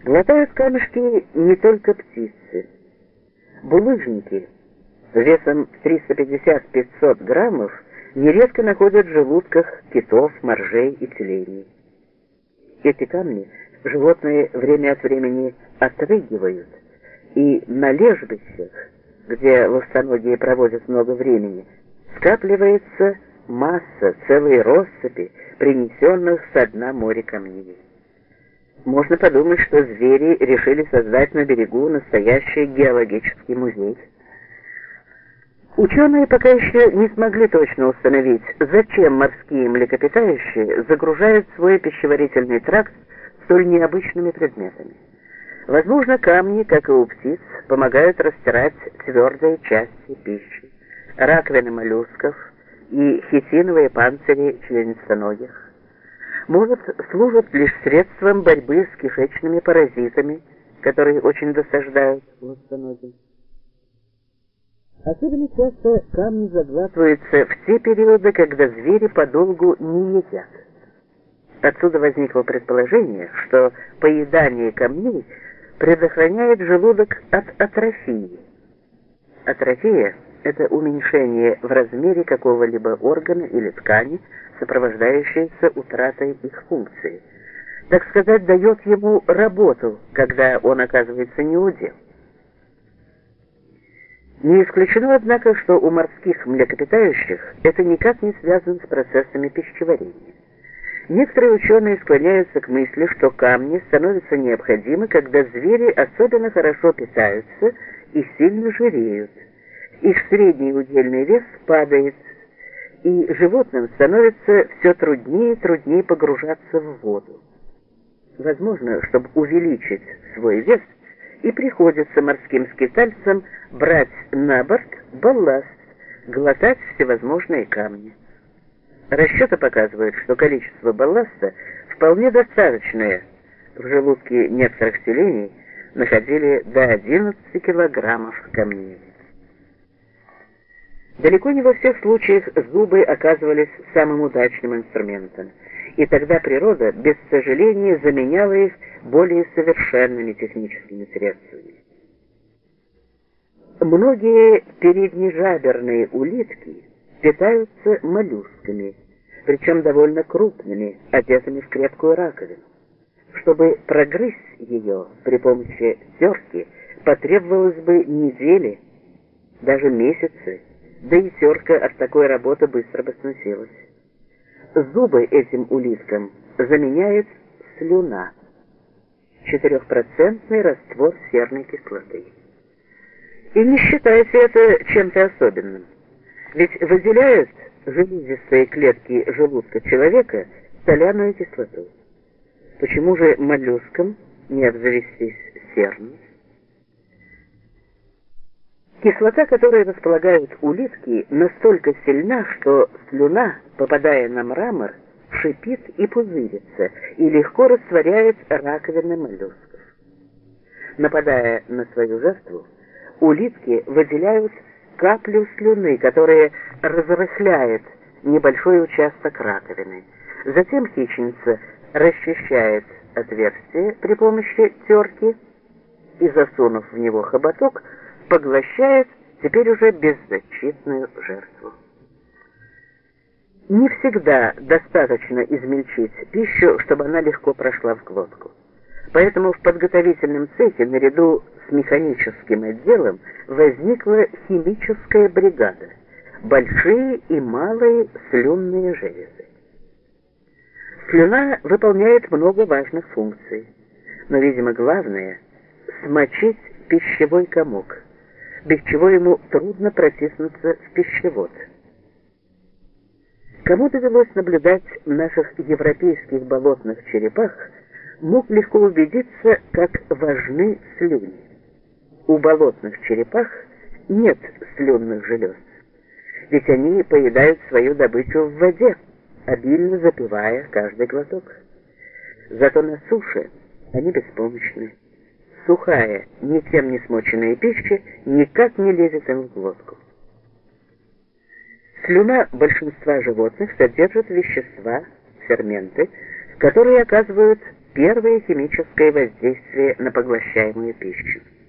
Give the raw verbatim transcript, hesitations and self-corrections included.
Глотают камешки не только птицы. Булыжники весом триста пятьдесят — пятьсот граммов нередко находят в желудках китов, моржей и тюленей. Эти камни животные время от времени отрыгивают, и на лежбищах, где ластоногие проводят много времени, скапливается масса, целые россыпи, принесенных со дна моря камней. Можно подумать, что звери решили создать на берегу настоящий геологический музей. Ученые пока еще не смогли точно установить, зачем морские млекопитающие загружают свой пищеварительный тракт столь необычными предметами. Возможно, камни, как и у птиц, помогают растирать твердые части пищи, раковины моллюсков и хитиновые панцири членистоногих. Может, служат лишь средством борьбы с кишечными паразитами, которые очень досаждают ластоногим. Особенно часто камни заглатываются в те периоды, когда звери подолгу не едят. Отсюда возникло предположение, что поедание камней предохраняет желудок от атрофии. Атрофия – это уменьшение в размере какого-либо органа или ткани, сопровождающееся утратой их функции. Так сказать, дает ему работу, когда он оказывается неудел. Не исключено, однако, что у морских млекопитающих это никак не связано с процессами пищеварения. Некоторые ученые склоняются к мысли, что камни становятся необходимы, когда звери особенно хорошо питаются и сильно жиреют. Их средний удельный вес падает, и животным становится все труднее и труднее погружаться в воду. Возможно, чтобы увеличить свой вес, и приходится морским скитальцам брать на борт балласт, глотать всевозможные камни. Расчеты показывают, что количество балласта вполне достаточное. В желудке некоторых тюленей находили до одиннадцати килограммов камней. Далеко не во всех случаях зубы оказывались самым удачным инструментом, и тогда природа, без сожаления, заменяла их более совершенными техническими средствами. Многие переднежаберные улитки питаются моллюсками, причем довольно крупными, одетыми в крепкую раковину. Чтобы прогрызть ее при помощи терки, потребовалось бы недели, даже месяцы, да и терка от такой работы быстро бы сносилась. Зубы этим улиткам заменяет слюна, четырехпроцентный раствор серной кислоты. И не считайте это чем-то особенным, ведь выделяют железистые клетки желудка человека соляную кислоту. Почему же моллюскам не обзавестись серной? Кислота, которой располагают улитки, настолько сильна, что слюна, попадая на мрамор, шипит и пузырится, и легко растворяет раковины моллюсков. Нападая на свою жертву, улитки выделяют каплю слюны, которая разрыхляет небольшой участок раковины. Затем хищница расчищает отверстие при помощи терки и, засунув в него хоботок, поглощает теперь уже беззащитную жертву. Не всегда достаточно измельчить пищу, чтобы она легко прошла в глотку. Поэтому в подготовительном цехе наряду с механическим отделом возникла химическая бригада, большие и малые слюнные железы. Слюна выполняет много важных функций, но, видимо, главное – смочить пищевой комок, без чего ему трудно протиснуться в пищевод. Кому довелось наблюдать наших европейских болотных черепах, мог легко убедиться, как важны слюни. У болотных черепах нет слюнных желез, ведь они поедают свою добычу в воде, обильно запивая каждый глоток. Зато на суше они беспомощны. Сухая, ничем не смоченная пища никак не лезет им в глотку. Слюна большинства животных содержит вещества, ферменты, которые оказывают первое химическое воздействие на поглощаемую пищу.